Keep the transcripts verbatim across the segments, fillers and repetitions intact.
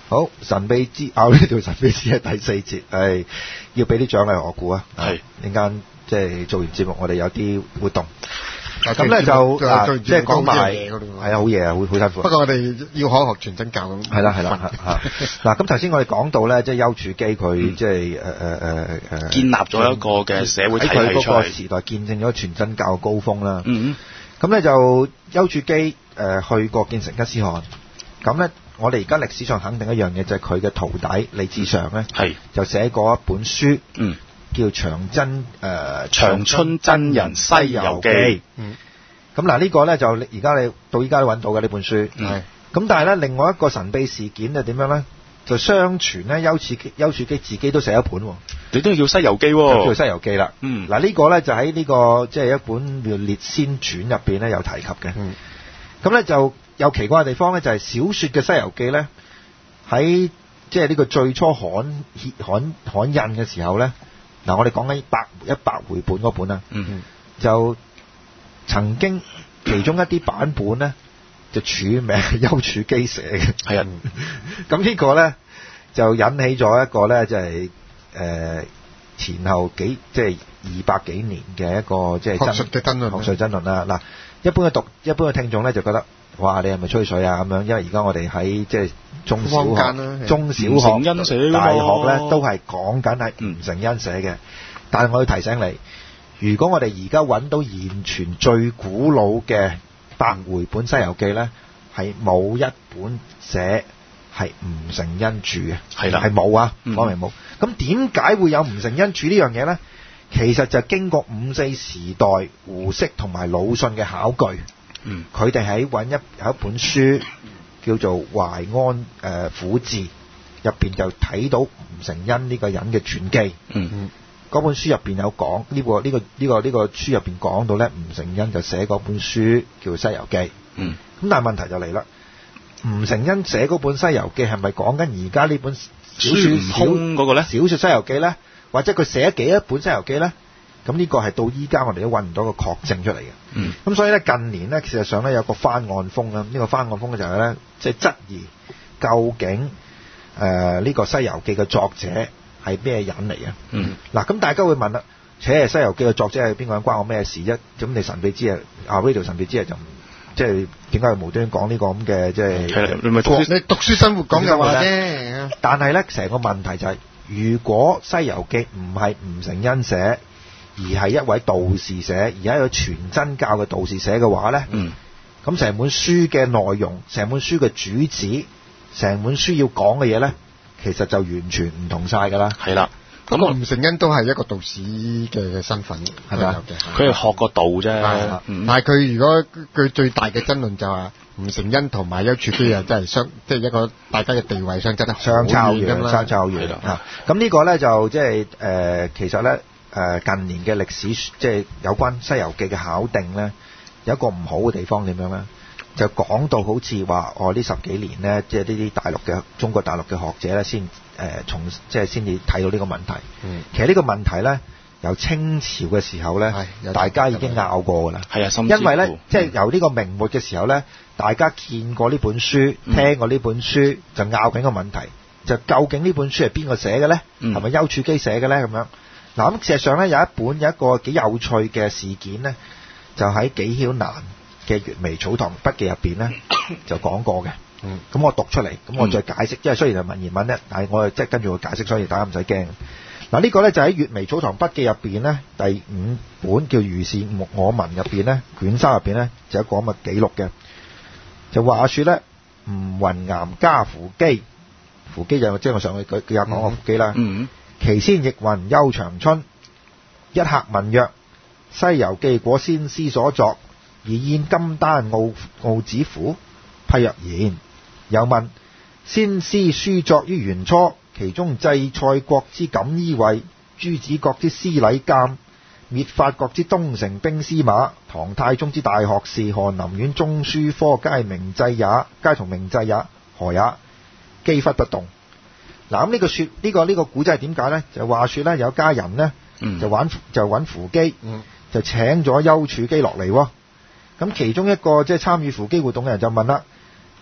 好，神秘之拗呢條神秘之係第四節，係要俾啲獎勵我估啊。 係陣間即係做完節目，我哋有啲活動。 咁咁咧就嗱，即係講埋係係啊，好嘢啊，好好辛苦。 不過我哋要可學全真教咁。 係啦係啦嚇。嗱，咁頭先我哋講到咧，即係丘處機佢即係誒誒誒誒建立咗一個嘅社會體喺佢嗰系出嚟。 個時代見證咗全真教嘅高峰啦。 嗯咁咧就丘處機誒去過建成吉思汗，咁咧我哋而家歷史上肯定一樣嘢，就係佢嘅徒弟李志常咧， 係就寫過一本書， 嗯， 叫長真誒、呃、 長春真人西遊記。 嗯。 咁嗱呢個咧就而家你到依家都揾到嘅呢本書。 係。 咁但係咧另外一個神秘事件就點樣咧？就相傳咧丘處機丘處機自己都寫一本喎。 你都要《西遊記》 叫喎。 做《西遊記》啦。 嗯。 嗱呢個咧就喺呢、這個即係、就是、一本叫《列仙傳》入邊咧有提及嘅。 嗯。 咁咧就有奇怪嘅地方咧，就係、是、小說嘅《西遊記》咧喺即係呢個最初刊刊刊印嘅時候咧，嗱我哋講緊百一百回本嗰本啊， 嗯就曾經其中一啲版本咧就署名係丘處機寫嘅。 係啊。 咁呢個咧就引起咗一個咧就係、是、誒、呃、前後幾即係二百幾年嘅一個即係學術嘅爭論， 學術爭論啦。嗱，一般嘅讀一般嘅聽眾咧就覺得，哇！你係咪吹水啊？咁樣，因為而家我哋喺即係中小學、中小學、 吳承恩寫㗎嘛大學咧都係講緊係吳承恩寫嘅。但係我要提醒你，如果我哋而家揾到現存最古老嘅百回本《西遊記》咧，係冇一本寫係吳承恩著嘅， 係啦， 係冇啊， 嗯講明冇。咁點解會有吳承恩著呢樣嘢咧？其實就經過五四時代胡適同埋魯迅嘅考據， 嗯， 佢哋喺揾一有一本書叫做《淮安誒、呃、府志》，入邊就睇到吳承恩呢個人嘅傳記。 嗯， 嗰本書入邊有講呢、這個呢、這個呢、這個呢、這個書入邊講到咧，吳承恩就寫嗰本書叫《西遊記》。 嗯， 咁但係問題就嚟啦，吳承恩寫嗰本《西遊記》係咪講緊而家呢本小說孫悟空嗰個咧？ 小說《西遊記》咧？或者佢寫幾多本《西遊記》咧？咁呢個係到依家我哋都揾唔到個確證出嚟嘅。 嗯。 咁所以咧近年咧，事實上咧有個翻案風啦。呢、這個翻案風咧就係咧，即係質疑究竟誒呢、呃這個《西遊記》嘅作者係咩人嚟嘅？ 嗯。 嗱，咁大家會問啦，扯係《西遊記》嘅作者係邊個人，關我咩事啫？咁你神秘之夜啊呢條神秘之夜就唔即係點解無端端講呢個咁嘅即係？ 你咪讀你讀書生活講嘅話啫。 但係咧，成個問題就係、是。如果《西遊記》唔係吳承恩寫，而係一位道士寫，而係一個全真教嘅道士寫嘅話咧， 嗯， 咁成本書嘅內容、成本書嘅主旨、成本書要講嘅嘢咧，其實就完全唔同晒㗎啦。 係啦， 咁吳承恩都係一個道士嘅身份，係咪？ 佢係學個道啫。 嗯、但係佢如果佢最大嘅爭論就係吳承恩同埋丘處機啊，真係相即係一個大家嘅地位上真係相差遠啦，相差遠啦。咁呢個咧就即係誒，其實咧誒、呃、近年嘅歷史即係有關《西遊記》嘅考定咧，有一個唔好嘅地方點樣咧？就講到好似話哦呢十幾年咧，即係呢啲大陸嘅中國大陸嘅學者咧，先誒從即係先至睇到呢個問題。 嗯、 其實呢個問題咧，由清朝嘅時候咧，大家已經拗過㗎啦。 係啊， 因為咧，即係由呢個明末嘅時候咧，大家見過呢本書， 嗯、 聽過呢本書，就拗緊個問題，就究竟呢本書係邊個寫嘅咧？係咪丘處機寫嘅咧？咁樣嗱，咁事實上咧有一本有一個幾有趣嘅事件咧，就喺紀曉嵐嘅《閱微草堂筆記》入邊咧就講過嘅。咁、嗯、我讀出嚟，咁我再解釋，因為雖然係文言文咧，但係我係即係跟住佢解釋，所以大家唔使驚。嗱，呢個咧就喺《閱微草堂筆記》入邊咧第五本叫《如是我聞》入邊咧卷三入邊咧就有一個咁嘅記錄嘅，就話說咧吳雲岩加扶乩，扶乩就即係我上去佢佢有講過扶乩啦。 嗯， 其先亦云丘長春，一客問曰：《西遊記》果先師所作，而現金丹傲傲子乎？批曰然。又問：先師書作於元初，其中制蔡國之錦衣衛，朱子國之司禮監，滅法國之東城兵司馬，唐太宗之大學士，翰林院中書科皆明制也，皆同明制也，何也？幾忽不動。嗱，咁呢個說呢、這個呢、這個古仔係點解呢？就話說咧有家人呢，嗯、就玩就揾扶乩，嗯、就請咗丘處機落嚟喎。咁其中一個即係參與扶乩活動嘅人就問啦：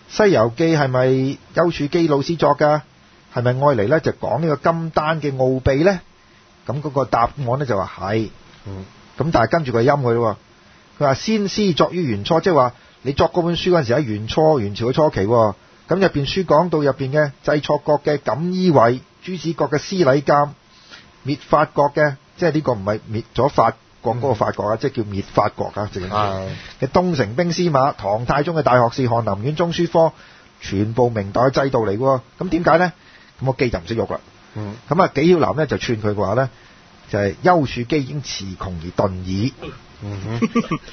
西遊記係咪丘處機老師作㗎？係咪愛嚟咧就講呢個金丹嘅奧秘咧？咁嗰個答案咧就話係。 嗯。 咁但係跟住個音佢咯，佢話先師作於元初，即係話你作嗰本書嗰陣時喺元初元朝嘅初期喎。咁入邊書講到入邊嘅制錯國嘅錦衣衛、朱子國嘅司禮監、滅法國嘅，即係呢個唔係滅咗法國嗰個法國啊，嗯、即係叫滅法國啊，直情嘅東城兵司馬、唐太宗嘅大學士、翰林院中書科，全部明代嘅制度嚟喎。咁點解咧？咁我記就唔識喐啦。嗯。咁啊，紀曉嵐咧就串佢嘅話咧，就係、是、丘處機已經詞窮而頓矣。嗯哼。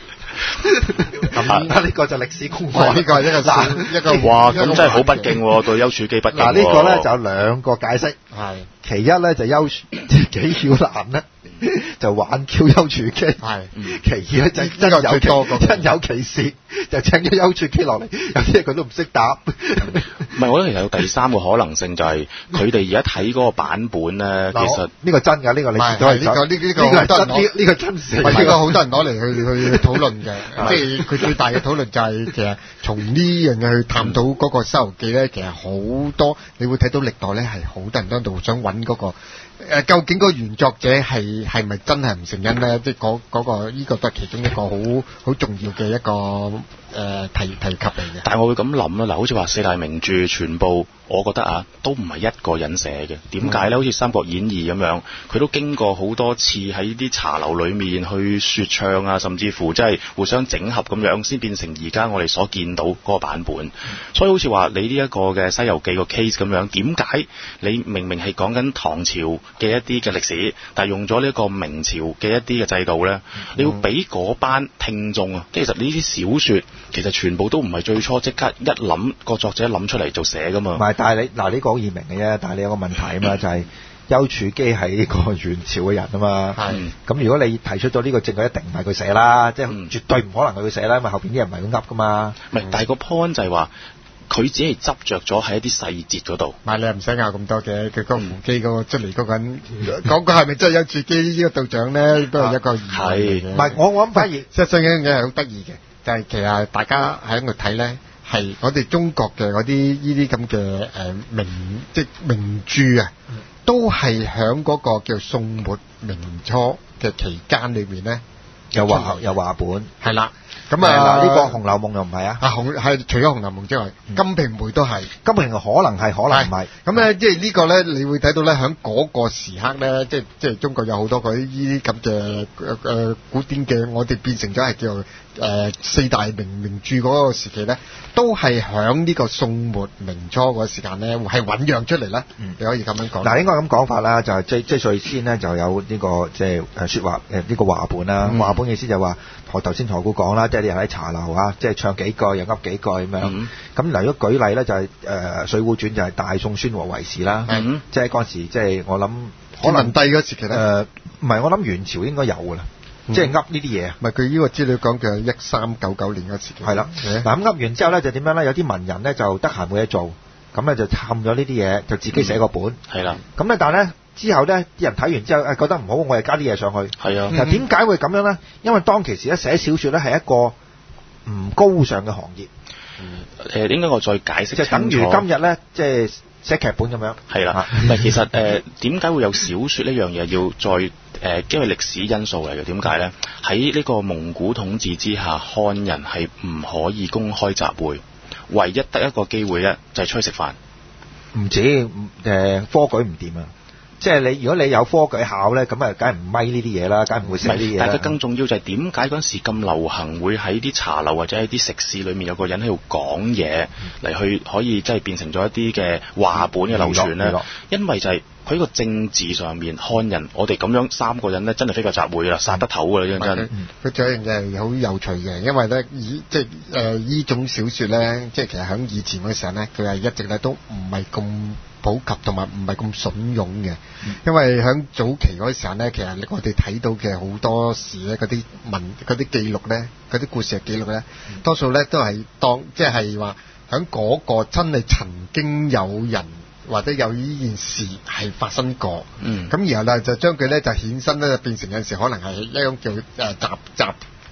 咁呢個就歷史功課，呢個係一個嗱一個哇，咁真係好不敬喎，對丘處機不敬。 嗱呢個咧就有兩個解釋， 係其一咧就丘紀曉嵐咧就玩 Q 丘處機，係其二咧就真有其真有其事，就請咗丘處機落嚟，有啲嘢佢都唔識答。 唔係，我覺得其實有第三個可能性就係佢哋而家睇嗰個版本咧，其實呢個真㗎，呢個你都係呢個呢呢個呢個真呢呢個真事， 呢個好多人攞嚟去去討論嘅，即係佢最大嘅討論就係其實從呢樣嘢去探討嗰個《西遊記》咧，其實好多你會睇到歷代咧係好多人都喺度想揾嗰個誒，究竟嗰個原作者係係咪真係吳承恩咧？即係嗰嗰個呢個都係其中一個好好重要嘅一個誒提提及嚟嘅。 但係我會咁諗啦，嗱，好似話四大名著全部，我覺得啊，都唔係一個人寫嘅。點解咧？好似《三國演義》咁樣，佢都經過好多次喺啲茶樓裏面去説唱啊，甚至乎即係互相整合咁樣，先變成而家我哋所見到嗰個版本。所以好似話你呢一個嘅《西遊記》個 case 咁樣，點解你明明係講緊唐朝嘅一啲嘅歷史，但係用咗呢一個明朝嘅一啲嘅制度咧？你要俾嗰班聽眾啊，其實呢啲小説其實全部都唔係最初即刻一諗個作者諗出嚟就寫噶嘛。 唔係，但係你嗱呢個好易明嘅啫，但係你有個問題啊嘛，就係丘處機係呢個元朝嘅人啊嘛。係。咁如果你提出咗呢個證據，一定唔係佢寫啦，即係絕對唔可能係佢寫啦，因為後邊啲人唔係佢噏噶嘛。 唔係，但係個 point 就係話，佢只係執着咗喺一啲細節嗰度。 唔係，你又唔使拗咁多嘅，佢個扶機嗰個出嚟嗰個人講個係咪真係丘處機呢個道長咧，都係一個疑問嚟嘅。 唔係，我我諗反而實際上一樣嘢係好得意嘅，就係其實大家喺度睇咧。係我哋中國嘅嗰啲呢啲咁嘅誒名即係名著啊，嗯、都係喺嗰個叫宋末明初嘅期間裏面咧， 有話有話本係啦。咁啊， 呢個《紅樓夢》又唔係啊？ 啊，紅係除咗《紅樓夢》之外，嗯《金瓶梅》都係。《 金瓶梅》可能係，可能唔係。 咁咧，即係呢個咧，你會睇到咧，喺嗰個時刻咧，即係即係中國有好多嗰啲呢啲咁嘅誒古典嘅，我哋變成咗係叫誒、呃、四大名名著嗰個時期咧，都係喺呢個宋末明初嗰個時間咧，係醖釀出嚟咧。嗯、你可以咁樣講。嗱， 應該咁講法啦，就係即即係最先呢，就有呢、這個即係誒説話誒呢個話本啦。嗯、話本意思就話我頭先何故講啦，即係你喺茶樓啊，即係唱幾句又噏幾句咁樣。咁嗱、嗯，如果舉例咧，就係、是、誒、呃《水滸傳》就係大宋宣和為時啦。嗯、即係嗰陣時，即係我諗可能帝嗰時期咧。誒唔係，我諗元朝應該有㗎啦。嗯、即係噏呢啲嘢。 唔係佢呢個資料講嘅一三九九年嗰時期。係啦。嗱咁噏完之後咧，就點樣咧？有啲文人咧就得閒冇嘢做，咁咧就冚咗呢啲嘢，就自己寫個本。係啦、嗯。咁咧，但係咧。之後咧，啲人睇完之後誒覺得唔好，我哋加啲嘢上去。係啊，其實點解會咁樣咧？因為當其時咧寫小説咧係一個唔高尚嘅行業。 誒點解我再解釋清楚？ 就等於今日咧，即係寫劇本咁樣。係啦， 唔係其實誒點解會有小説呢樣嘢要再誒、呃？因為歷史因素嚟嘅。點解咧？喺呢個蒙古統治之下，漢人係唔可以公開集會，唯一得一個機會咧就係出去食飯。 唔止誒、呃、科舉唔掂啊！即係你，如果你有科舉考咧，咁啊，梗係唔咪呢啲嘢啦，梗係唔會寫呢啲嘢啦。但係更重要就係點解嗰陣時咁流行，會喺啲茶樓或者喺啲食肆裏面有個人喺度講嘢嚟去可以即係變成咗一啲嘅話本嘅流傳咧？因為就係佢個政治上面，漢人我哋咁樣三個人咧，真係飛個集會啦，殺得頭㗎啦，真真。 佢仲有一樣嘢係好有趣嘅，因為咧以即係誒呢種小説咧，即係其實喺以前嗰時候咧，佢係一直咧都唔係咁普及同埋唔係咁慫恿嘅，嗯、因為喺早期嗰時候咧，其實我哋睇到嘅好多時咧，嗰啲文嗰啲記錄咧，嗰啲故事嘅記錄咧，嗯、多數咧都係當即係話喺嗰個真係曾經有人或者有呢件事係發生過，咁、嗯、然後咧就將佢咧就衍生咧變成有陣時可能係一種叫誒集集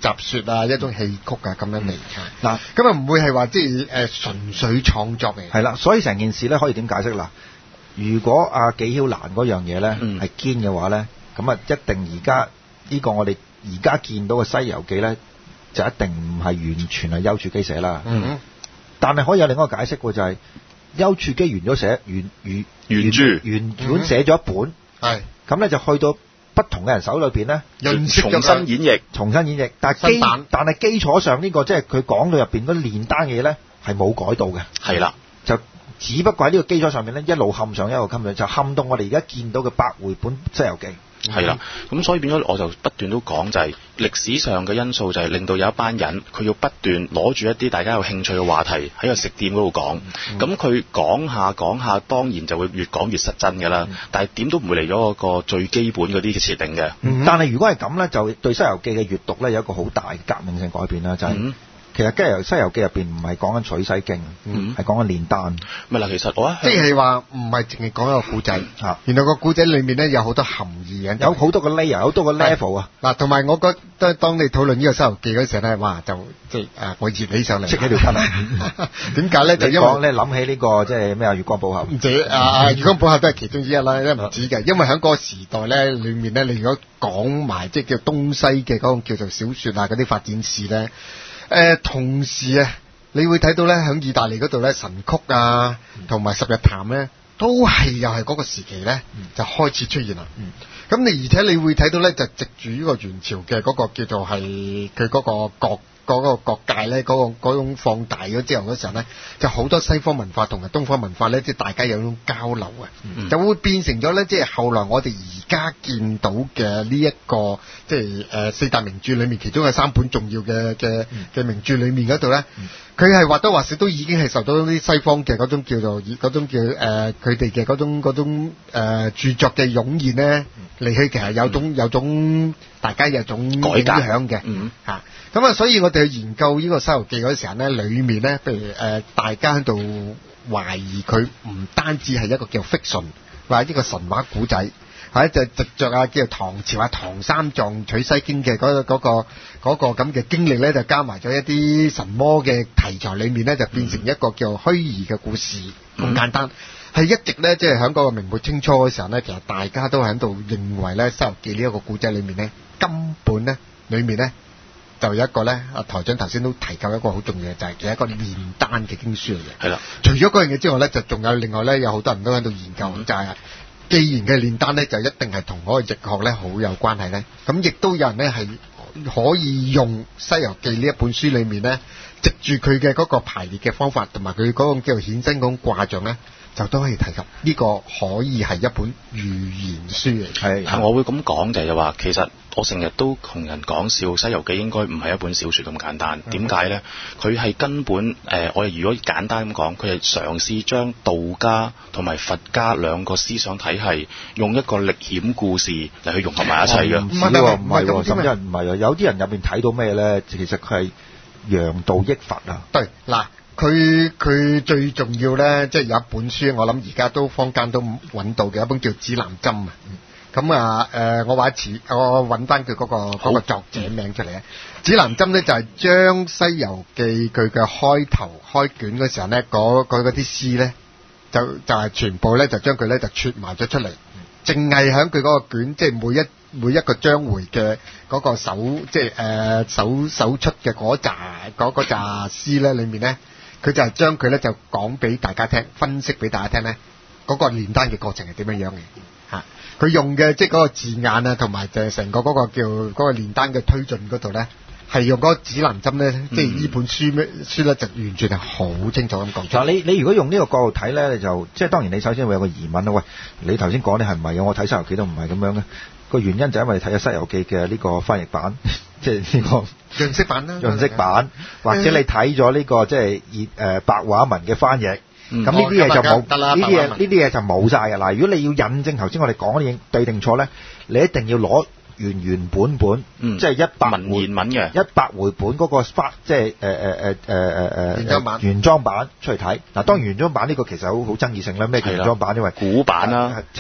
雜説啊，一種戲曲啊咁樣嚟。 嗱， 咁啊唔會係話即係誒純粹創作嚟。 係啦，所以成件事咧可以點解釋嗱？如果阿紀曉嵐嗰樣嘢咧係堅嘅話咧，咁啊一定而家呢個我哋而家見到嘅《西遊記》咧，就一定唔係完全係丘處機寫啦。嗯，但係可以有另一個解釋喎，就係、是、丘處機完咗寫原原原著原本寫咗一本，係咁咧就去到不同嘅人手裏邊咧， 重新演繹， 重新演繹。但係基但係基礎上呢、這個即係佢講到入邊嗰啲煉丹嘅嘢咧係冇改到嘅。係啦，就只不過喺呢個基礎上面咧一路冚上一路冚上，就冚到我哋而家見到嘅百回本《西遊記》。 係啦，咁所以變咗我就不斷都講就係歷史上嘅因素，就係令到有一班人佢要不斷攞住一啲大家有興趣嘅話題喺個食店嗰度講，咁佢講下講下，當然就會越講越實真㗎啦。嗯、但係點都唔會嚟咗個最基本嗰啲嘅設定嘅。 嗯、但係如果係咁咧，就對《西遊記》嘅閱讀咧有一個好大革命性改變啦，就係、是。嗯其實《西遊記》入邊唔係講緊取西經，嗯，係講緊煉丹。咪嗱， 其實我即係話唔係淨係講一個故仔，嚇，原來個故仔裡面咧有好多含義嘅， 有好多個 layer，好多個 level 啊。 嗱，同埋我覺得當你討論呢個《西遊記》嗰時候咧，哇，就即係誒，我熱起上嚟， 即係條筋啊！ 點解咧？就因為咧諗起呢個即係咩啊？月光寶盒， 唔止啊！月光寶盒都係其中之一啦，因為唔止嘅，因為喺嗰個時代咧裡面咧，你如果講埋即係叫東西嘅嗰個叫做小説啊嗰啲發展史咧。誒、呃、同時啊，你會睇到咧，喺意大利嗰度咧，神曲啊，同埋十日談咧，都係又係嗰個時期咧，就開始出現啦。咁、嗯、你而且你會睇到咧，就藉住呢個元朝嘅嗰個叫做係佢嗰個國嗰、嗰個國界咧，嗰、嗰個嗰種放大咗之後嗰時候咧，就好多西方文化同埋東方文化咧，即係大家有種交流啊，嗯、就會變成咗咧，即係後來我哋而家見到嘅呢一個即係誒、呃、四大名著裏面其中嘅三本重要嘅嘅嘅名著裏面嗰度咧，佢係或多或少都已經係受到啲西方嘅嗰種叫做嗰種叫誒佢哋嘅嗰種嗰種誒、呃、著作嘅湧現咧嚟去，其實有種、嗯、有種大家有種影響嘅嚇。咁啊，所以我哋去研究呢個《西遊記》嗰時候咧，裡面咧，譬如誒、呃，大家喺度懷疑佢唔單止係一個叫 fiction，或者一個神話古仔，或者就藉著啊叫做唐朝啊唐三藏取西經嘅嗰、嗰個嗰、嗰個嗰、嗰個咁嘅經歷咧，就加埋咗一啲神魔嘅題材裡面咧，就變成一個叫虛擬嘅故事咁、嗯、簡單。係一直咧，即係喺嗰個明末清初嘅時候咧，其實大家都喺度認為咧，《西遊記》呢一個古仔裡面咧，根本咧裡面咧。就有一個咧，阿台長頭先都提及一個好重要嘅，就係、是、其實一個煉丹嘅經書嚟嘅。係啦，除咗嗰樣嘢之外咧，就仲有另外咧，有好多人都喺度研究，嗯、就係既然嘅煉丹咧，就一定係同嗰個易學咧好有關係咧。咁亦都有人咧係可以用《西遊記》呢一本書裏面咧，藉住佢嘅嗰個排列嘅方法，同埋佢嗰個叫做衍生嗰種卦象咧。就都可以提及呢個可以係一本預言書嚟。係， 但我會咁講就係話，其實我成日都同人講笑，《西遊記》應該唔係一本小説咁簡單。點解呢？佢係根本誒、呃，我哋如果簡單咁講，佢係嘗試將道家同埋佛家兩個思想體系，用一個歷險故事嚟去融合埋一齊嘅。唔係喎，唔係喎，甚至唔係啊！有啲人入邊睇到咩呢？其實佢係揚道益佛啊。 對，嗱。佢佢最重要咧，即係有一本書，我諗而家都坊間都揾到嘅一本叫《指南針》啊。咁啊誒，我話一次，我揾翻佢嗰個嗰個作者名出嚟啊。《指南針》咧就係將《西遊記》佢嘅開頭開卷嗰時候咧，嗰嗰啲詩咧，就就係全部咧就將佢咧就撮埋咗出嚟，淨係喺佢嗰個卷，即係每一每一個章回嘅嗰個首，即係誒首首出嘅嗰紮嗰嗰紮詩咧，裡面咧。佢就係將佢咧就講俾大家聽，分析俾大家聽咧，嗰、那個煉丹嘅過程係點樣樣嘅嚇。佢、啊、用嘅即係嗰個字眼啊，同埋就係成個嗰個叫嗰、那個煉丹嘅推進嗰度咧，係用嗰個指南針咧，嗯、即係呢本書咩書咧，就完全係好清楚咁講出。 嗱，你你如果用呢個角度睇咧，你就即係當然你首先會有個疑問啦。喂，你頭先講你係唔係嘅？我睇《西遊記》都唔係咁樣嘅。個原因就因為你睇咗《西遊記》嘅呢個翻譯版，即係呢個潤色版啦， 潤色版，或者你睇咗呢個即係熱誒白話文嘅翻譯，咁呢啲嘢就冇，呢啲嘢呢啲嘢就冇晒嘅。嗱，如果你要印證頭先我哋講嗰啲對定錯咧，你一定要攞原原本本，嗯、即係一百文言文嘅一百回本嗰個翻，即係誒誒誒誒誒誒原裝版原裝版出嚟睇。嗱，當然原裝版呢個其實好好爭議性啦，咩叫原裝版？因為古版啦， 即係。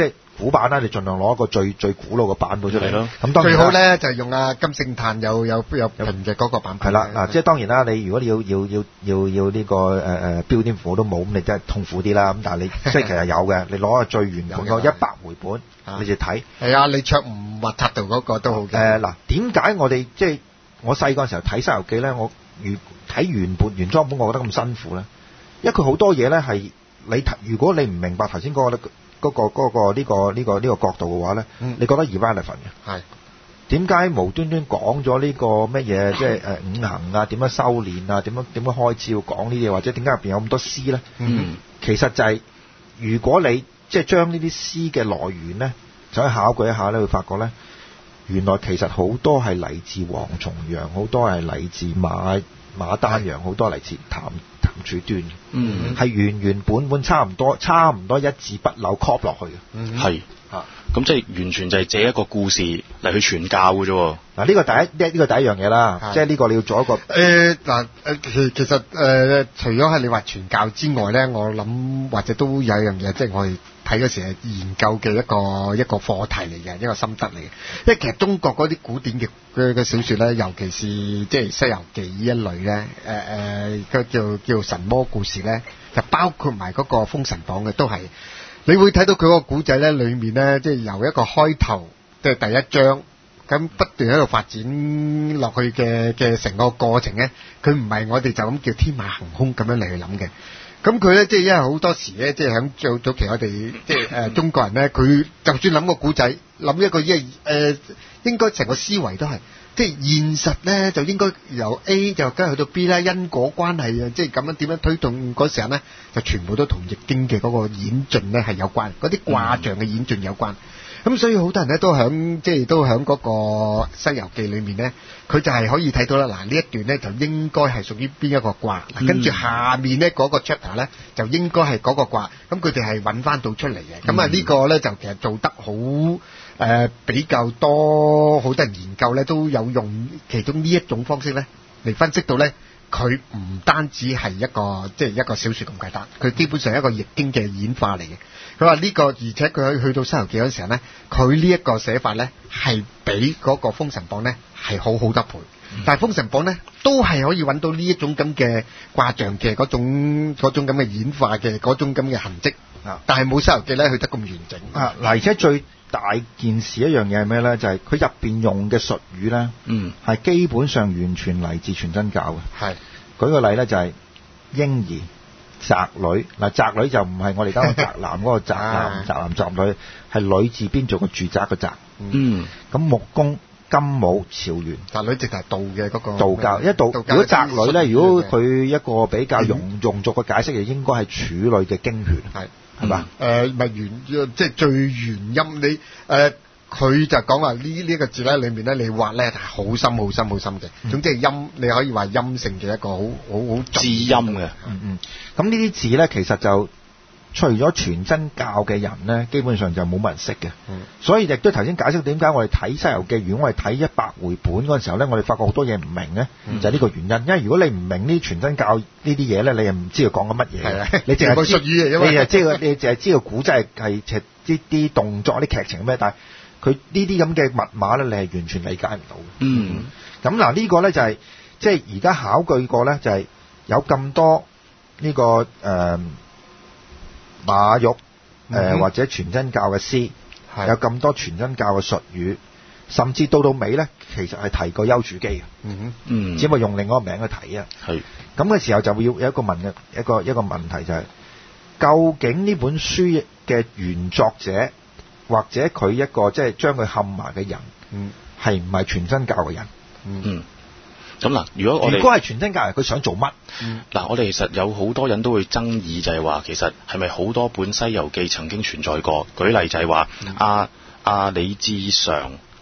古版啦，你盡量攞一個最最古老嘅版本出嚟咯。咁當然最好咧就係用阿金聖嘆有有有平嘅嗰個版本。 係啦，嗱，即係當然啦，你如果你要要要要要呢個誒誒標點符號都冇，咁你真係痛苦啲啦。咁但係你即係其實有嘅，你攞個最原本個一百回本，你就睇。 係啊，李卓吳或塔度嗰個都好嘅。 誒嗱，點解我哋即係我細個時候睇《西遊記》咧，我原睇原本原裝本，我覺得咁辛苦咧？因為佢好多嘢咧係你如果你唔明白頭先嗰個嗰個嗰個呢個呢個呢個角度嘅話咧， 嗯、 你覺得 irrelevant 嘅。係點解無端端講咗呢個乜嘢？即係誒五行啊，點樣修練啊，點樣點樣開始要講呢啲嘢，或者點解入邊有咁多詩咧？ 嗯， 其實就係、是、如果你即係將呢啲詩嘅來源咧，就去考據一下咧，會發覺咧，原來其實好多係嚟自王重陽，好多係嚟自馬馬丹陽，好多嚟自譚譚柱端， 嗯， 係原原本本差唔多，差唔多一字不漏 copy 落去嘅， 嗯，係嚇，咁即係完全就係借一個故事嚟去傳教嘅啫。 嗱，呢個第一，呢、這個第一樣嘢啦，即係呢個你要做一個誒嗱誒，其其實誒、呃，除咗係你話傳教之外咧，我諗或者都有一樣嘢，即係我哋睇嗰時係研究嘅一個一個課題嚟嘅，一個心得嚟嘅。因為其實中國嗰啲古典嘅嘅嘅小説咧，尤其是即係《西遊記》呢一類咧，誒誒，佢叫叫神魔故事咧，就包括埋嗰個《封神榜》嘅，都係你會睇到佢個古仔咧，裡面咧，即係由一個開頭，即係第一章。咁不斷喺度發展落去嘅嘅成個過程咧，佢唔係我哋就咁叫天馬行空咁樣嚟去諗嘅。咁佢咧即係因為好多時咧，即係喺早早期我哋即係誒中國人咧，佢就算諗個古仔，諗一個即係誒應該成個思維都係即係現實咧，就應該由 A 就跟住去到 B 啦，因果關係啊，即係咁樣點樣推動嗰時候咧，就全部都同易經嘅嗰個演進咧係有關，嗰啲卦象嘅演進有關。咁所以好多人咧都響即係都響嗰個《西遊記》裏面咧，佢就係可以睇到啦。嗱，呢一段咧就應該係屬於邊一個卦，嗯、跟住下面咧嗰個 chapter 咧就應該係嗰個卦。咁佢哋係揾翻到出嚟嘅。咁啊、嗯、呢個咧就其實做得好誒、呃、比較多，好多人研究咧都有用其中呢一種方式咧嚟分析到咧，佢唔單止係一個即係、就是、一個小説咁簡單，佢基本上係一個易經嘅演化嚟嘅。佢話呢個，而且佢去到《西遊記》嗰陣時候咧，佢呢一個寫法咧係比嗰個《封神榜》咧係好好得倍。嗯、但係《封神榜》咧都係可以揾到呢一種咁嘅卦象嘅嗰種嗰種咁嘅演化嘅嗰種咁嘅痕跡。啊！但係冇《西遊記》咧去得咁完整。啊！ 嗱，而且最大件事一樣嘢係咩咧？就係佢入邊用嘅術語咧，嗯，係基本上完全嚟自全真教嘅。係。舉個例咧，就係嬰兒。宅女嗱，宅女就唔係我哋而家個宅男嗰個宅男，宅男宅女係女字邊做個住宅個宅。嗯，咁木工、金武、朝元，宅女直頭係道嘅嗰個道教。因為道如果宅女咧，如果佢一個比較庸庸俗嘅解釋，就應該係處女嘅經血，係係嘛？誒，咪原即係最原音你誒。佢就講話呢呢個字咧，裏面咧你畫咧係好深、好深、好深嘅。嗯、總之係陰，你可以話陰性嘅一個好好好字音嘅。 嗯嗯。咁呢啲字咧，其實就除咗全真教嘅人咧，基本上就冇乜人識嘅。嗯。所以亦都頭先解釋點解我哋睇《西遊記》，如果我哋睇一百回本嗰陣時候咧，我哋發覺好多嘢唔明咧，嗯、就係呢個原因。因為如果你唔明呢全真教呢啲嘢咧，你又唔知佢講緊乜嘢。係啊。你淨係知，你就知你淨係知個古仔係係啲啲動作、啲劇情咩，但係佢呢啲咁嘅密碼咧，你係完全理解唔到嘅。嗯，咁嗱呢個咧就係、是、即係而家考據過咧，就係、是、有咁多呢、這個誒、呃、馬玉誒、呃嗯、或者全真教嘅詩，是有咁多全真教嘅術語，甚至到到尾咧，其實係提過丘處機嘅。嗯嗯，只不過用另一個名去提啊。係咁嘅時候就會要有一個問嘅一個一個問題就係、是，究竟呢本書嘅原作者？或者佢一個即係將佢冚埋嘅人，係唔係全真教嘅人？ 嗯，咁嗱，如果我哋如果係全真教人，佢想做乜？嗱、 嗯，我哋其實有好多人都會爭議，就係話其實係咪好多本《西遊記》曾經存在過？舉例就係話阿阿李志常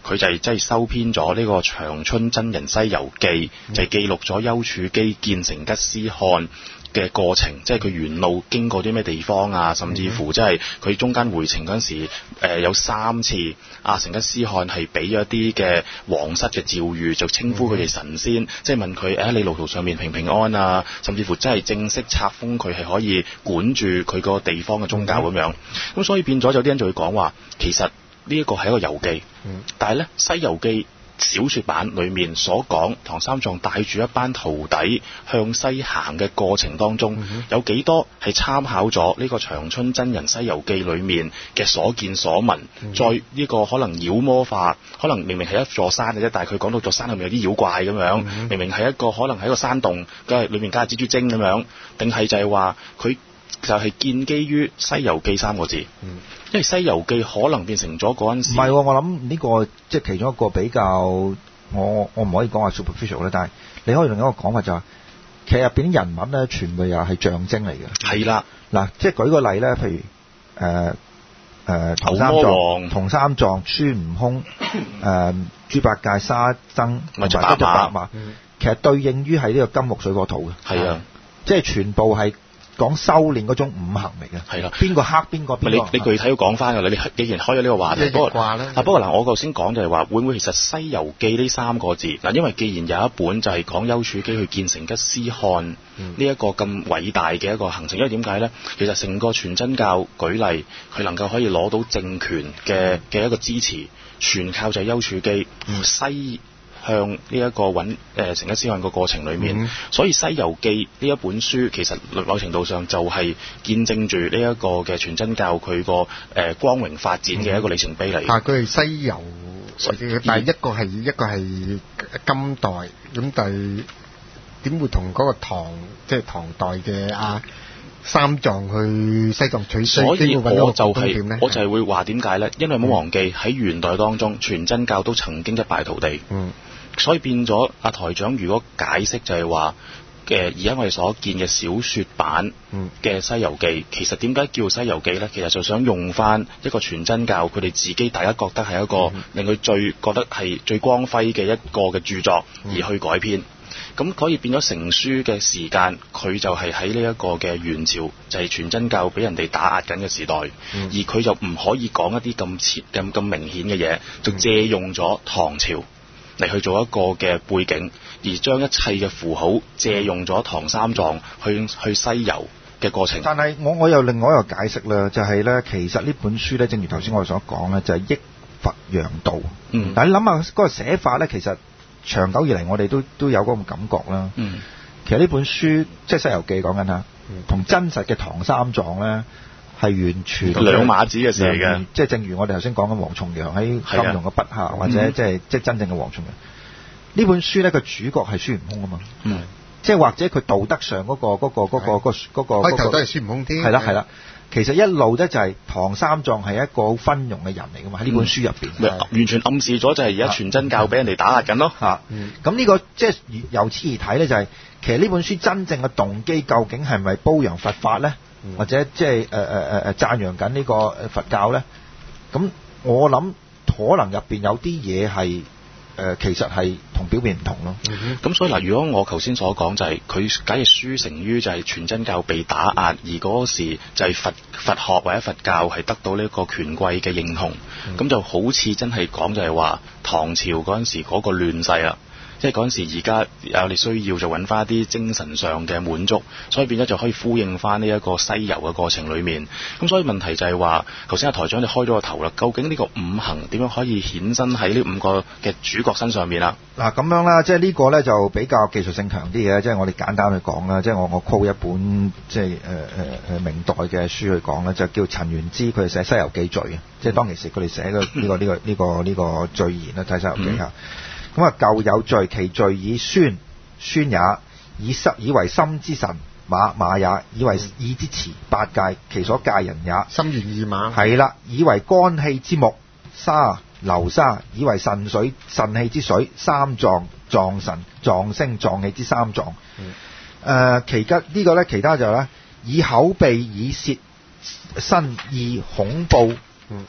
佢就係即係收編咗呢個《長春真人西遊記》，嗯、就係記錄咗丘處機見成吉思汗嘅過程，即係佢沿路經過啲咩地方啊，甚至乎即係佢中間回程嗰陣時、呃，有三次阿成吉思汗係俾咗一啲嘅皇室嘅詔諭，就稱呼佢哋神仙，嗯、即係問佢誒、哎、你路途上面平平安啊，甚至乎真係正式冊封佢係可以管住佢個地方嘅宗教咁樣。咁、嗯、所以變咗有啲人就會講話，其實呢一個係一個遊記，嗯、但係呢《西遊記》小說版裏面所講唐三藏帶住一班徒弟向西行嘅過程當中，嗯、有幾多係參考咗呢個長春真人西遊記裏面嘅所見所聞，嗯、再呢個可能妖魔化，可能明明係一座山嘅啫，但係佢講到座山裏面有啲妖怪咁樣，嗯、明明係一個可能係一個山洞，嘅裏面加蜘蛛精咁樣，定係就係話佢就係建基於西遊記三個字。嗯因為《西遊記》可能變成咗嗰陣時， 唔係、哦，我諗呢、這個即係其中一個比較，我我唔可以講話 superficial 咧，但係你可以用一個講法就係、是，其實入邊啲人物咧，全部又係象徵嚟嘅。係啦，嗱，即係舉個例咧，譬如誒誒唐三藏、唐三藏、孫悟空、誒豬八戒、沙僧同埋一隻白馬，嗯、其實對應於係呢個金木水火土嘅。係啊，即係全部係。講修煉嗰種五行嚟嘅，係啦，邊個黑邊個邊個？ 你你具體要講翻㗎啦，你既然開咗呢個話題，不過啊不過嗱，我頭先講就係話，會唔會其實《西遊記》呢三個字嗱，因為既然有一本就係講丘處機去見成吉思汗呢一個咁偉大嘅一個行程，因為點解咧？其實成個傳真教舉例，佢能夠可以攞到政權嘅嘅一個支持，全靠就係丘處機、嗯、西。向呢一個揾誒成吉思汗個過程裏面，嗯、所以《西遊記》呢一本書其實某程度上就係見證住呢一個嘅傳真教佢個誒光榮發展嘅一個里程碑嚟。啊， 佢係西遊，但係一個係一個係金代，咁但係點會同嗰個唐即係唐代嘅啊三藏去西藏取經？ 所以我就係、是、我就係會話點解咧？因為唔好忘記喺元代當中，傳真教都曾經一敗塗地。嗯。所以變咗阿台長，如果解釋就係話，誒而家我哋所見嘅小說版嘅《西遊記》，嗯、其實點解叫《西遊記》呢？其實就想用翻一個傳真教佢哋自己大家覺得係一個、嗯、令佢最覺得係最光輝嘅一個嘅著作而去改編。咁、嗯、可以變咗成書嘅時間，佢就係喺呢一個嘅元朝，就係、是、傳真教俾人哋打壓緊嘅時代，嗯、而佢就唔可以講一啲咁切咁咁明顯嘅嘢，就借用咗唐朝嚟去做一個嘅背景，而將一切嘅符號借用咗唐三藏去去西遊嘅過程。 但係我我有另外一個解釋啦，就係、是、咧，其實呢本書咧，正如頭先我哋所講咧，就係、是、益佛揚道。嗯。但係你諗下嗰個寫法咧，其實長久以嚟我哋都都有嗰種感覺啦。嗯。其實呢本書即係《西遊記》講緊嚇，同真實嘅唐三藏咧，係完全兩碼子嘅事嚟嘅， 即係正如我哋頭先講緊黃重陽喺金庸嘅筆下，或者即係即係真正嘅黃重陽。呢本書咧，個主角係孫悟空啊嘛，嗯，即係或者佢道德上嗰個嗰個嗰個嗰個嗰個開頭都係孫悟空添， 係啦係啦。其實一路咧就係唐三藏係一個好昏庸嘅人嚟噶嘛，喺呢本書入邊， 完全暗示咗就係而家傳真教俾人哋打壓緊咯嚇。 咁呢個即係由此而睇咧，就係其實呢本書真正嘅動機究竟係咪褒揚佛法咧？嗯、或者即係誒誒誒誒讚揚緊呢個佛教咧，咁我諗可能入邊有啲嘢係誒其實係同表面唔同咯。咁、 嗯、哼所以嗱，如果我頭先所講就係佢假如書成於就係傳真教被打壓，而嗰時就係佛佛學或者佛教係得到呢個權貴嘅認同，咁、嗯、就好似真係講就係話唐朝嗰陣時嗰個亂世啦。即係嗰陣時，而家有你需要就揾翻一啲精神上嘅滿足，所以變咗就可以呼應翻呢一個西遊嘅過程裏面。咁所以問題就係話，頭先阿台長你開咗個頭啦，究竟呢個五行點樣可以衍生喺呢五個嘅主角身上面啦？ 嗱咁樣啦，即係呢個咧就比較技術性強啲嘅，即係我哋簡單去講啦。即係我我 call 一本即係誒誒誒明代嘅書去講咧，就叫陳元之佢寫《西遊記序》嘅，即係當其時佢哋寫嘅呢個呢個呢個呢個序言啦，睇《西遊記》嚇。咁啊，舊有序，其序以孫，孫也；以心以為心之神，馬馬也；以為意之池，八戒，其所戒人也。 心猿意馬。係啦，以為肝氣之木，沙流沙；以為腎水腎氣之水，三藏藏神藏星藏氣之三藏。誒、嗯呃，其吉、這個、呢個咧，其他就咧、是，以口鼻以舌身意恐怖。嗯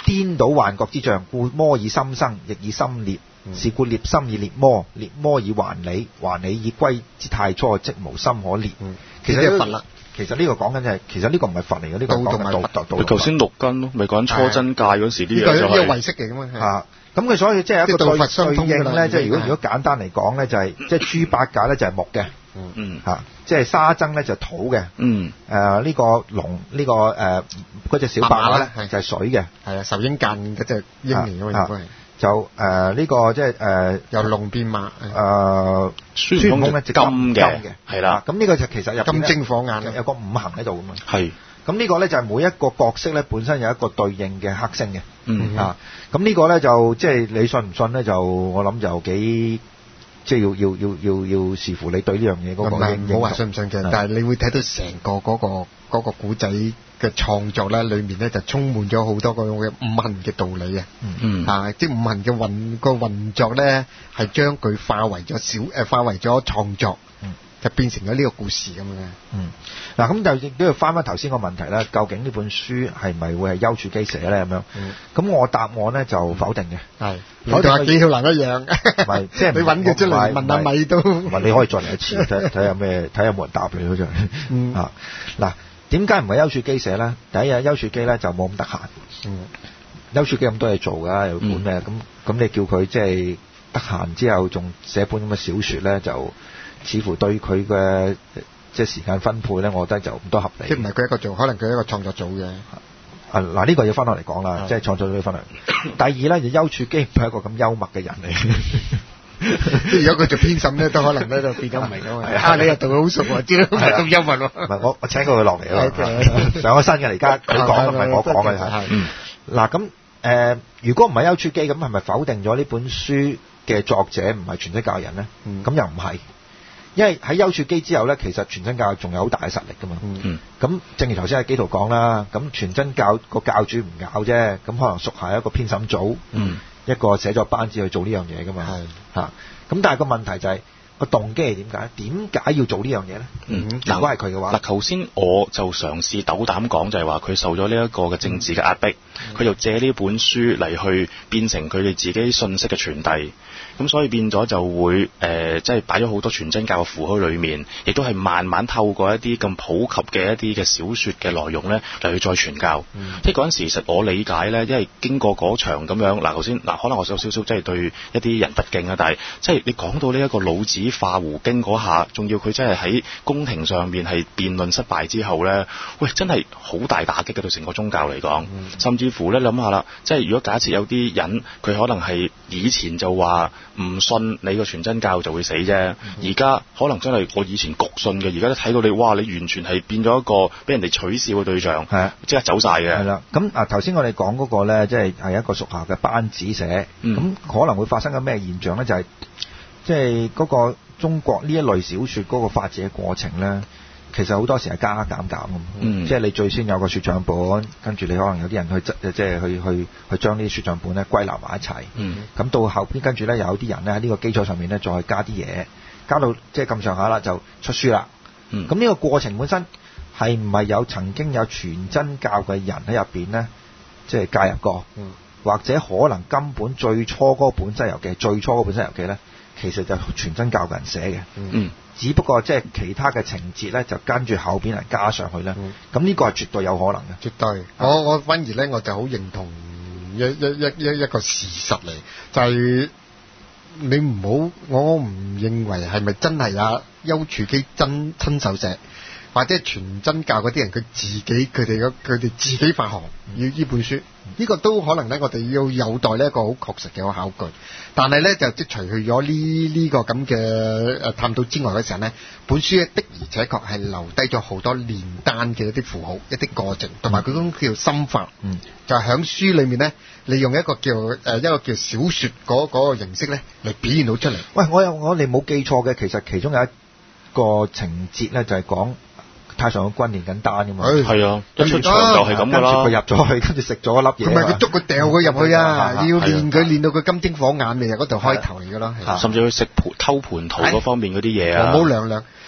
顛倒幻覺之象，故魔以心生，亦以心獵。是故獵心以獵魔，獵魔以還理，還理以歸之太初，即無心可獵。 嗯其實呢個佛啦， 其實呢個講緊就係，其實呢個唔係佛嚟嘅，呢個講緊道道道。 佢頭先六根咯，咪講緊初真界嗰時啲呢個嘢就係呢個唯識嚟噶嘛。係啊，咁佢所以即係一個即係道對佛相通㗎啦對應咧，即係如果係如果簡單嚟講咧，就係即係豬八戒咧就係木嘅， 嗯嚇，即係沙僧咧就係土嘅， 嗯誒呢個龍呢個誒嗰隻小白馬咧白馬呢就係水嘅， 係啊，受鷹間嗰隻鷹嚟噶嘛，應該係就誒呢個即係誒由龍變馬， 誒孫孫悟空咧就金嘅嘅， 係啦咁呢個就其實入邊金咧睛火眼有有個五行喺度噶嘛。 係咁呢個咧就係每一個角色咧本身有一個對應嘅黑星嘅， 嗯啊，咁呢個咧就即係你信唔信咧？就我諗就幾即係要要要要要視乎你對呢樣嘢嗰唔係個認唔好話認信唔信嘅， 係但係你會睇到成個嗰個嗰個古仔嘅創作咧，裡面咧就充滿咗好多個嘅五行嘅道理啊！ 嗯啊，即係五行嘅運個運作咧，係將佢化為咗小誒，化為咗創作， 嗯就變成咗呢個故事咁樣嘅。 嗯，嗱咁就亦都要翻翻頭先個問題啦。究竟呢本書係咪會係丘處機寫咧？咁樣，咁、 嗯我答案咧就否定嘅。 係， 否定同阿紀曉嵐一樣， 唔係即係你揾佢出嚟問下米都， 唔係你可以再嚟一次睇睇下咩，睇下有冇人答你嗰陣。 嗯啊，嗱，點解唔係丘處機寫咧？第一日丘處機咧就冇咁得閒。 嗯， 丘處機咁多嘢做㗎，有本咩咁咁你叫佢即係得閒之後仲寫本咁嘅小説咧，就似乎對佢嘅即係時間分配咧，我覺得就唔多合理。 即係唔係佢一個做，可能佢一個創作組嘅。 啊嗱，呢個要分落嚟講啦，即係創作組要分落嚟。第二咧，就丘處機唔係一個咁幽默嘅人嚟。 即係如果佢做編審咧，都可能咧就變咗唔係咁啊！啊，你又同佢好熟喎，知道唔係咁幽默喎。 唔係我我請過佢落嚟咯 Okay 上咗身嘅，而家佢講嘅唔係我講嘅係。嗱咁誒，如果唔係丘處機，咁係咪否定咗呢本書嘅作者唔係全真教人咧？咁、 嗯、 又唔係，因為喺丘處機之後咧，其實全真教仲有好大嘅實力噶嘛。 嗯咁正如頭先喺基圖講啦，咁全真教個教主唔搞啫，咁可能屬下一個編審組。 嗯一個寫咗班子去做呢樣嘢噶嘛，係嚇。咁但係個問題就係、是、個動機係點解？點解要做呢樣嘢咧？ 嗯， 如果係佢嘅話， 嗱，頭先我就嘗試鬥膽講，就係話佢受咗呢一個嘅政治嘅壓迫，佢、嗯、就借呢本書嚟去變成佢哋自己信息嘅傳遞。咁所以變咗就會誒，即係擺咗好多全真教嘅符號裏面，亦都係慢慢透過一啲咁普及嘅一啲嘅小説嘅內容咧嚟去再傳教。嗯、即係嗰陣時，其實我理解咧，因為經過嗰場咁樣嗱，頭先嗱，可能我有少少即係對一啲人不敬啊，但係即係你講到呢一個老子化胡經嗰下，仲要佢真係喺宮廷上面係辯論失敗之後咧，喂，真係好大打擊嘅對成個宗教嚟講。嗯、甚至乎咧諗下啦，即係如果假設有啲人佢可能係以前就話唔信你個全真教就會死啫，而家、嗯、可能真係我以前焗信嘅，而家都睇到你，哇！你完全係變咗一個俾人哋取笑嘅對象，係即刻走晒嘅。係啦， 咁啊頭先我哋講嗰個咧，即係係一個屬下嘅班子寫，咁、嗯、可能會發生緊咩現象咧？就係即係嗰個中國呢一類小説嗰個發展嘅過程咧。其實好多時係加減減咁，嗯、即係你最先有個説像本，跟住你可能有啲人去即係去去去將呢啲説像本咧歸納埋一齊。咁、嗯、到後邊跟住咧有啲人咧喺呢個基礎上面咧再加啲嘢，加到即係咁上下啦就出書啦。咁呢、嗯、個過程本身係唔係有曾經有全真教嘅人喺入邊咧，即係介入過，嗯、或者可能根本最初嗰本《西遊記》最初嗰本《西遊記》咧，其實就全真教嘅人寫嘅。嗯只不過即係其他嘅情節咧，就跟住後邊嚟加上去咧。咁呢、嗯、個係絕對有可能嘅。絕對。 啊、我我反而咧，我就好認同一一一一一個事實嚟，就係、是、你唔好，我唔認為係咪真係阿丘處機真親手寫，或者全真教嗰啲人佢自己佢哋佢哋自己發行要呢本書，呢、嗯、個都可能咧，我哋要有待呢一個好確實嘅一個考據。但係咧就即除去咗呢呢個咁嘅誒探討之外嘅時候咧，本書咧的而且確係留低咗好多煉丹嘅一啲符號、一啲過程，同埋嗰種叫心法。嗯，就喺書裏面咧，利用一個叫誒、呃、一個叫小説嗰嗰個形式咧嚟表現到出嚟。 喂，我有我哋冇記錯嘅，其實其中有一個情節咧就係講太上嘅軍練緊丹噶嘛。 係啊，一出場就係咁噶啦。 跟住佢入咗去，跟住食咗一粒嘢。 唔係佢捉佢掉佢入去啊！要練佢練到佢金睛火眼，咪由嗰度開頭嚟噶咯。甚至去食蟠偷蟠桃嗰方面嗰啲嘢啊。 冇兩兩，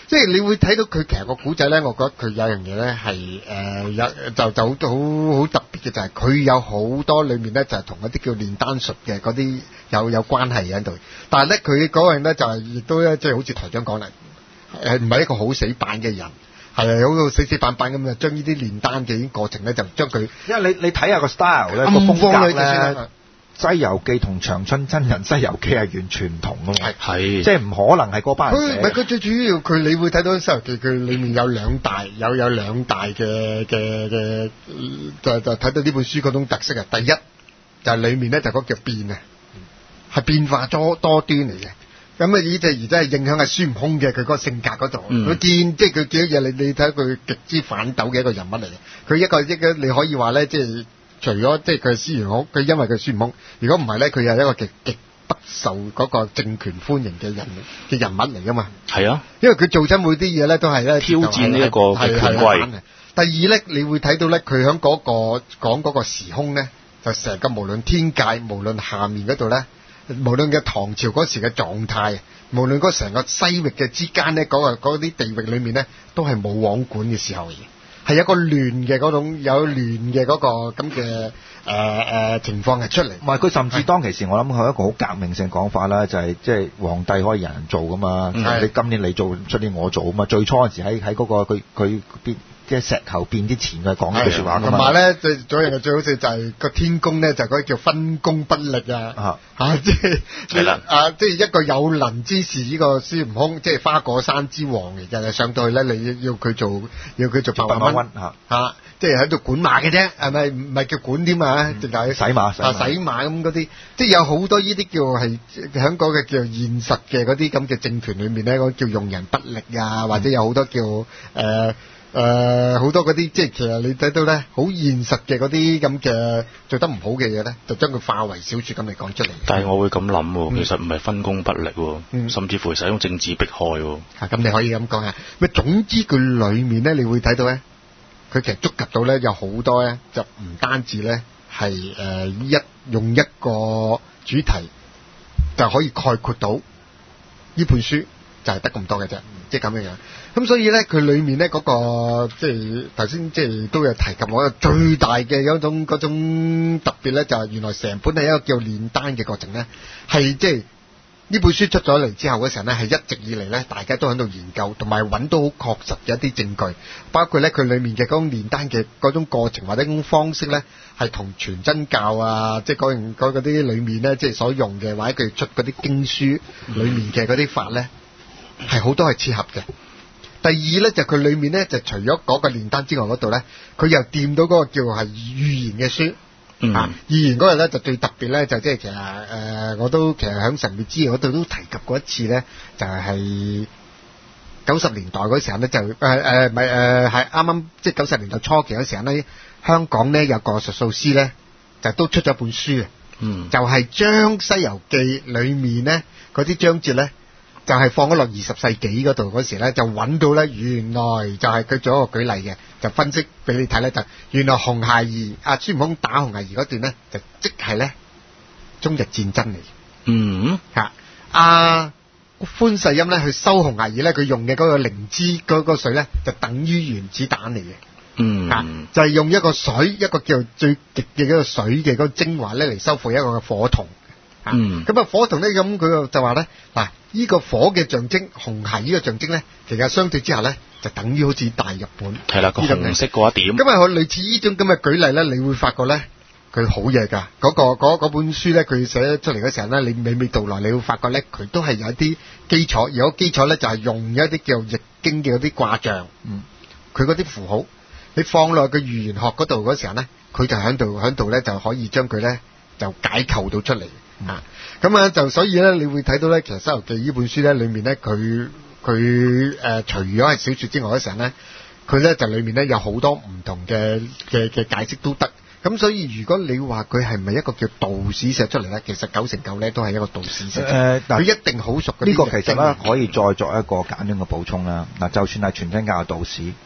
即係你會睇到佢其實個古仔咧，我覺得佢有樣嘢咧係誒有就就好好特別嘅，就係、是、佢有好多裏面咧就係、是、同一啲叫煉丹術嘅嗰啲有有關係喺度。但係咧佢嗰樣咧就係、是、亦都咧即係好似台長講啦，誒唔係一個好死板嘅人，係啊，好到死死板板咁就將呢啲煉丹嘅過程咧就將佢， 因為你你睇下個 style 咧個風格咧。《西遊記》同《長春真人西遊記》係完全唔同噶嘛， 係即係唔可能係嗰班人寫。 佢唔係佢最主要，佢你會睇到《西遊記》佢裡面有兩大有有兩大嘅嘅嘅，就就睇到呢本書嗰種特色啊！第一就係、是、裡面咧就嗰、是、叫變啊，係變化多多端嚟嘅。咁啊，呢隻而真係影響係孫悟空嘅佢嗰個性格嗰度。佢、嗯、見即係佢幾多嘢，你你睇佢極之反斗嘅一個人物嚟嘅。佢一個一個你可以話咧，即係。除咗即係佢係孫悟空，佢因為佢孫悟空，如果唔係咧，佢係一個極極不受嗰個政權歡迎嘅人嘅人物嚟噶嘛。係啊，因為佢做親每啲嘢咧，都係咧挑戰呢一個嘅權威。 第二咧，你會睇到咧，佢喺嗰個講嗰個時空咧，就成個無論天界，無論下面嗰度咧，無論嘅唐朝嗰時嘅狀態，無論嗰成個西域嘅之間咧，嗰、嗰個嗰啲地域裏面咧，都係冇王管嘅時候嘅。係一個亂嘅嗰種有亂嘅嗰個咁嘅誒誒情況係出嚟。 唔係佢甚至當其時，我諗佢一個好革命性講法啦，就係即係皇帝可以人人做噶嘛。你今年你做，出年我做啊嘛。最初嗰時喺喺嗰個佢佢邊即係石頭變啲錢嘅講呢句説話。 同埋咧，最最樣嘅最好笑就係個天宮咧，就嗰啲叫分工不力啊。 啊嚇，即係係啦啊！即係一個有能之士，呢個孫悟空，即係花果山之王嚟嘅，上到去咧，你要佢做要佢做八萬蚊嚇嚇，即係喺度管馬嘅啫，係咪唔係叫管添啊？淨係洗馬啊洗馬咁嗰啲，即係有好多呢啲叫係喺嗰個叫現實嘅嗰啲咁嘅政權裏面咧，嗰叫用人不力啊，或者有好多叫誒。呃誒好、呃、多嗰啲即係其實你睇到咧，好現實嘅嗰啲咁嘅做得唔好嘅嘢咧，就將佢化為小説咁嚟講出嚟。 但係我會咁諗喎，其實唔係分工不力喎，嗯、甚至乎係使用政治迫害喎。 啊，咁你可以咁講下。咪總之佢裡面咧，你會睇到咧，佢其實觸及到咧有好多咧，就唔單止咧係誒一用一個主題就可以概括到呢本書就係得咁多嘅啫，即係咁樣樣。咁所以咧，佢裏面咧嗰、那個即係頭先即係都有提及我最大嘅有一種嗰種特別咧，就係、是、原來成本係一個叫煉丹嘅過程咧，係即係呢本書出咗嚟之後嗰時候咧，係一直以嚟咧，大家都喺度研究，同埋揾到好確實嘅一啲證據，包括咧佢裏面嘅嗰種煉丹嘅嗰種過程或者嗰種方式咧，係同全真教啊，即係嗰樣嗰啲裏面咧，即係所用嘅或者佢出嗰啲經書裏面嘅嗰啲法咧，係好多係切合嘅。第二咧就佢、是、裏面咧就除咗嗰個煉丹之外嗰度咧，佢又掂到嗰個叫係預言嘅書。嗯、啊，預言嗰日咧就最特別咧就即係其實誒、呃、我都其實喺神秘之夜嗰度都提及過一次咧，就係九十年代嗰時候咧就誒誒唔係誒係啱啱即係九十年代初期嗰時候咧，香港咧有個術數師咧就都出咗本書啊。嗯，就係將《西遊記》裏面咧嗰啲章節咧。就係放咗落二十世紀嗰度嗰時咧，就揾到咧，原來就係佢做一個舉例嘅，就分析俾你睇咧，就原來紅孩兒啊，孫悟空打紅孩兒嗰段咧，就即係咧中日戰爭嚟。嗯，嚇阿觀世音咧去收紅孩兒咧，佢用嘅嗰個靈芝嗰個水咧，就等於原子彈嚟嘅。嗯，嚇就係用一個水，一個叫最極嘅嗰個水嘅嗰個精華咧嚟修復一個嘅火筒。嗯，咁啊火筒咧，咁佢就話咧，嗱，呢個火嘅象徵，紅孩兒嘅象徵咧，其實相對之下咧，就等於好似大日本係啦，個紅色嗰一點。 咁啊，類似呢種咁嘅舉例咧，你會發覺咧，佢好嘢㗎。嗰、嗰個嗰本書咧，佢寫出嚟嗰時候咧，你娓娓道來，你會發覺咧，佢都係有一啲基礎，有個基礎咧就係用一啲叫易經嘅嗰啲卦象，嗯，佢嗰啲符號，你放落個語言學嗰度嗰時候咧，佢就喺度喺度咧就可以將佢咧就解構到出嚟。啊，咁啊就所以咧，你會睇到咧，其實《西遊記》呢本書咧，裏面咧，佢佢誒除咗係小説之外嗰時候咧，佢咧就裏面咧有好多唔同嘅嘅嘅解釋都得。咁所以如果你話佢係咪一個叫道士寫出嚟咧，其實九成九咧都係一個道士寫出嚟。誒，佢一定好熟。呢個其實咧可以再作一個簡單嘅補充啦。嗱，就算係全真教嘅道士，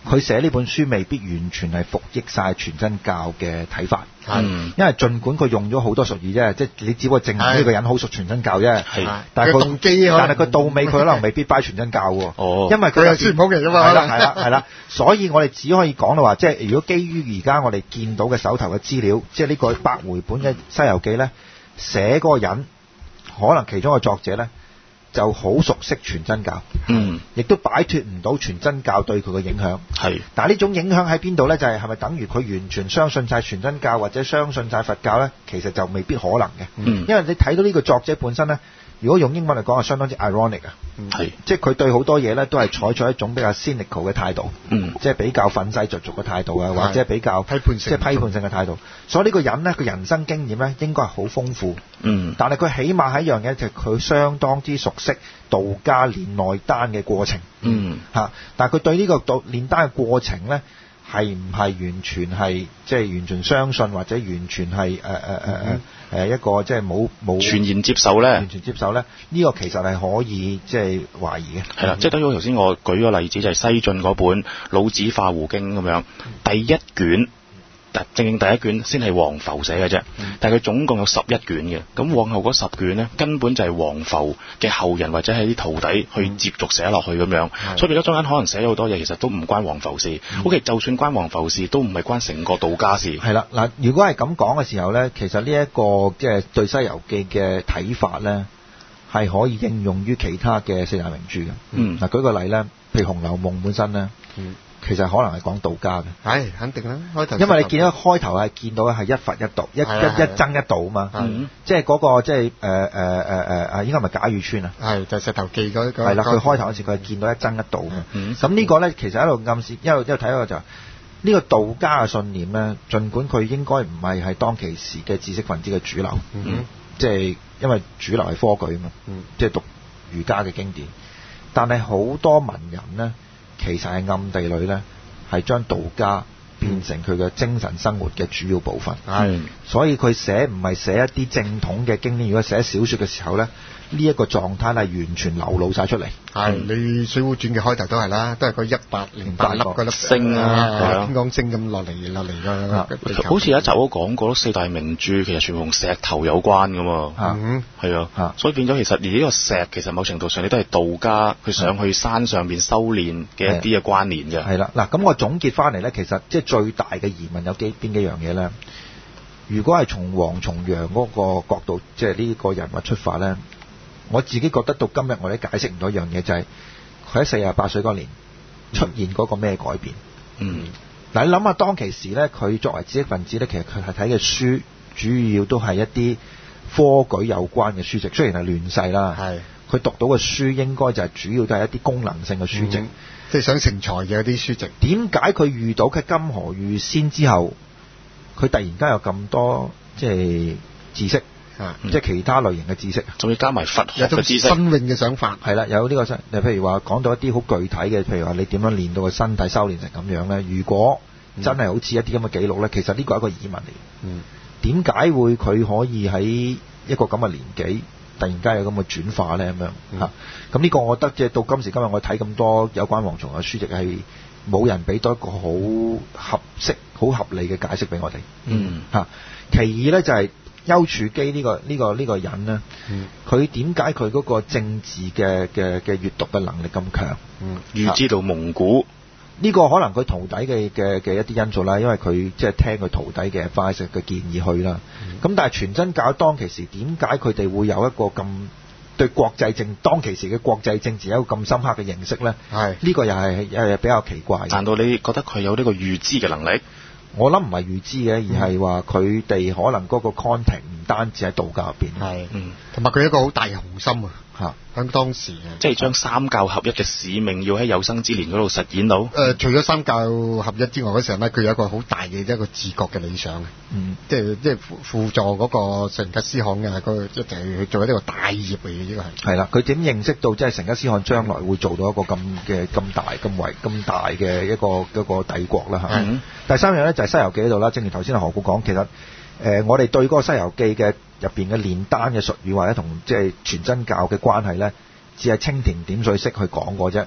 佢寫呢本書未必完全係服役晒全真教嘅睇法。 嗯因為儘管佢用咗好多術語啫，即係你只不過證明呢個人好熟全真教啫。 係但係佢佢動機可能但係佢到尾佢可能未必 buy 全真教喎。 哦因為佢佢係孫悟空嚟㗎嘛係啦係啦係啦，所以我哋只可以講到話，即係如果基於而家我哋見到嘅手頭嘅資料，即係呢個百回本嘅《西遊記》咧，寫嗰個人可能其中一個作者咧就好熟悉全真教， 嗯亦都擺脫唔到全真教對佢嘅影響。 係但係呢種影響喺邊度呢？就係係咪等於佢完全相信晒全真教或者相信晒佛教呢？其實就未必可能嘅。 嗯因為你睇到呢個作者本身呢，如果用英文嚟講係相當之 ironic 啊， 係即係佢對好多嘢呢都係採取一種比較 cynical 嘅態度， 嗯即係比較憤世嫉俗嘅態度啊，或者比較批判性即係批判性嘅態度。所以呢個人呢，佢人生經驗呢應該係好豐富。 嗯但係佢起碼係一樣嘢，就係佢相當之熟悉道家練內丹嘅過程。 嗯嚇！但係佢對呢個道練丹嘅過程咧，係唔係完全係即係完全相信，或者完全係誒誒誒誒誒一個即係冇冇全然接受咧完？全接受咧？呢、個其實係可以即係懷疑嘅。 係啦，即係等於頭先我舉個例子，就係西晉嗰本《老子化胡經》咁樣，第一卷。正正第一卷先係黃浮寫嘅啫，但係佢總共有十一卷嘅，咁往後嗰十卷呢，根本就係黃浮嘅後人或者係啲徒弟去接續寫落去咁樣，所以變咗中間可能寫咗好多嘢，其實都唔關黃浮事。O.K. 就算關黃浮事，都唔係關成個道家事。 係啦，嗱，如果係咁講嘅時候呢，其實呢一個即係對《西遊記》嘅睇法呢，係可以應用於其他嘅四大名著嘅。 嗯嗱，舉個例呢，譬如《紅樓夢》本身呢。 嗯其實可能係講道家嘅， 係肯定啦。開頭因為你見到開頭係見到係一佛一道，一一係啊係啊一僧一道啊嘛， 嗯即係嗰個即係誒誒誒誒誒，應該係咪賈雨村啊？ 係就係石頭記嗰個係啦，佢開頭嗰時佢係見到一僧一道啊嘛。 嗯咁呢個咧其實喺度暗示，一路一路睇嗰個就呢個道家嘅信念咧，儘管佢應該唔係係當其時嘅知識分子嘅主流， 嗯即係因為主流係科舉啊嘛， 嗯即係讀儒家嘅經典，但係好多文人咧，其實係暗地裏咧。係將道家變成佢嘅精神生活嘅主要部分， 係所以佢寫唔係寫一啲正統嘅經典，如果寫小説嘅時候咧，呢、這、一個狀態係完全流露晒出嚟。 係你《水滸傳》嘅開頭都係啦，都係嗰一百零八粒嗰粒星啊， 天光星咁落嚟落嚟㗎。 好似有一集都講過，四大名著其實全部同石頭有關㗎嘛。 嗯， 係啊， 啊所以變咗其實而呢個石其實某程度上你都係道家佢上去山上邊修練嘅一啲嘅關聯嘅。 係啦，嗱咁我總結翻嚟咧，其實即係最大嘅疑問有幾邊幾樣嘢咧？如果係從黃重陽嗰個角度，即係呢個人物出發咧，我自己覺得到今日我哋解釋唔到一樣嘢，就係佢喺四十八歲嗰年出現嗰個咩改變？ 嗯， 嗱，你諗下當其時咧，佢作為知識分子咧，其實佢係睇嘅書主要都係一啲科舉有關嘅書籍，雖然係亂世啦， 係佢讀到嘅書應該就係主要都係一啲功能性嘅書籍。 嗯即係想成才嘅嗰啲書籍。 點解佢遇到嘅金河遇仙之後，佢突然間有咁多即係知識， 啊即係其他類型嘅知識？ 仲要加埋佛學有種嘅知識。 新穎嘅想法。 係啦，有呢個新，你譬如話講到一啲好具體嘅，譬如話你點樣練到個身體修練成咁樣咧？如果真係好似一啲咁嘅記錄咧，其實呢個係一個疑問嚟。 嗯， 點解會佢可以喺一個咁嘅年紀，突然間有咁嘅轉化咧？咁樣嗯嚇，咁呢個我覺得即係到今時今日，我睇咁多有關黃松嘅書籍係冇人俾到一個好合適、好合理嘅解釋俾我哋。 嗯嚇，其二咧就係丘處機呢個呢個呢個人咧， 嗯佢點解佢嗰個政治嘅嘅嘅閱讀嘅能力咁強？ 嗯預知道蒙古。 呢個可能佢徒弟嘅嘅嘅一啲因素啦，因為佢即係聽佢徒弟嘅 advice 嘅建議去啦。咁、但係全真教當其時點解佢哋會有一個咁對國際政當其時嘅國際政治有一個咁深刻嘅認識咧？ 係呢個又係又係比較奇怪嘅。 難道你覺得佢有呢個預知嘅能力？ 我諗唔係預知嘅，而係話佢哋可能嗰個 content 唔單止喺道教入邊。 係， 嗯， 同埋佢一個好大嘅雄心啊！ 嚇， 喺當時啊， 即係將三教合一嘅使命要喺有生之年嗰度實現到。 誒、呃，除咗三教合一之外，嗰時候咧，佢有一個好大嘅一個治國嘅理想嘅， 嗯， 即係即係輔輔助嗰個成吉思汗嘅，個一齊去做一個大業嚟嘅，呢個係。 係啦，佢點認識到即係成吉思汗將來會做到一個咁嘅咁大咁為咁大嘅一個一個帝國啦嚇。 嗯第三樣咧就係《西遊記》嗰度啦，正如頭先何故講，其實誒、呃、我哋對嗰個《西遊記》嘅入邊嘅煉丹嘅術語或者同即係全真教嘅關係咧，只係蜻蜓點水式去講過啫。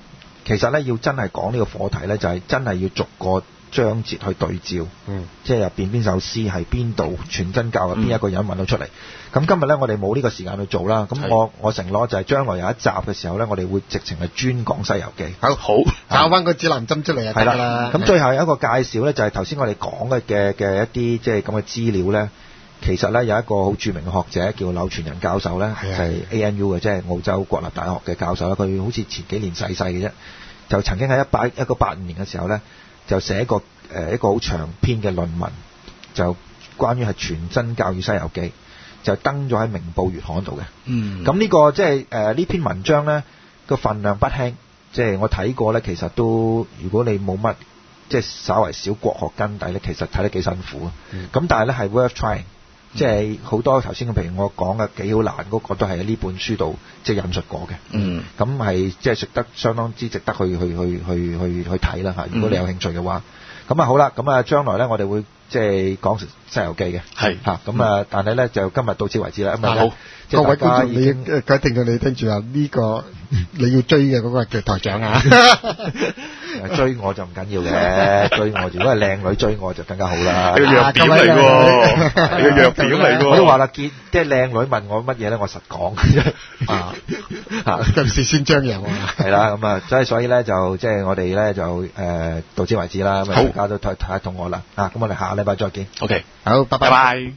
其實咧要真係講呢個課題咧，就係、是、真係要逐個章節去對照， 嗯， 即係入邊邊首詩係邊度全真教嘅邊一個人揾到出嚟。咁、嗯、今日咧我哋冇呢個時間去做啦。咁我我承諾就係將來有一集嘅時候咧，我哋會直情係專講《西遊記》。 好，好，找翻個指南針出嚟就得啦。 咁最後有一個介紹咧，就係頭先我哋講嘅嘅嘅一啲即係咁嘅資料咧。其實咧有一個好著名嘅學者叫柳傳人教授咧，就係 A N U 嘅，即係澳洲國立大學嘅教授啦。佢好似前幾年逝世嘅啫，就曾經喺一八一九八五年嘅時候咧，就寫個誒一個好長篇嘅論文，就關於係全真教與西遊記，就登咗喺明報月刊度嘅。嗯，咁呢個即係誒呢篇文章咧個份量不輕，即係我睇過咧，其實都如果你冇乜即係稍為少國學根底咧，其實睇得幾辛苦啊。咁、嗯、但係咧係 worth trying。即係好多頭先嘅，譬如我講嘅幾好難嗰個，都係喺呢本書度即係引述過嘅。嗯，咁係即係值得相當之值得去去去去去去睇啦嚇。如果你有興趣嘅話，咁、嗯、啊好啦，咁啊將來咧我哋會即係講《西遊記》嘅。係嚇，咁啊但係咧就今日到此為止啦。咁啊好， 各位觀眾，你各位聽眾你聽住啊，呢個你要追嘅嗰個叫台長啊。 追我就唔緊要嘅，追我如果係靚女追我就更加好啦。 係個弱點嚟喎，係個弱點嚟喎。 我都話啦，見即係靚女問我乜嘢咧，我實講啊啊，今次先張揚啊。 係啦，咁啊，所以所以咧就即係我哋咧就誒、呃、到此為止啦。咁大家都太太肚餓啦啊，咁我哋下個禮拜再見。 OK， 好，拜拜。 拜拜。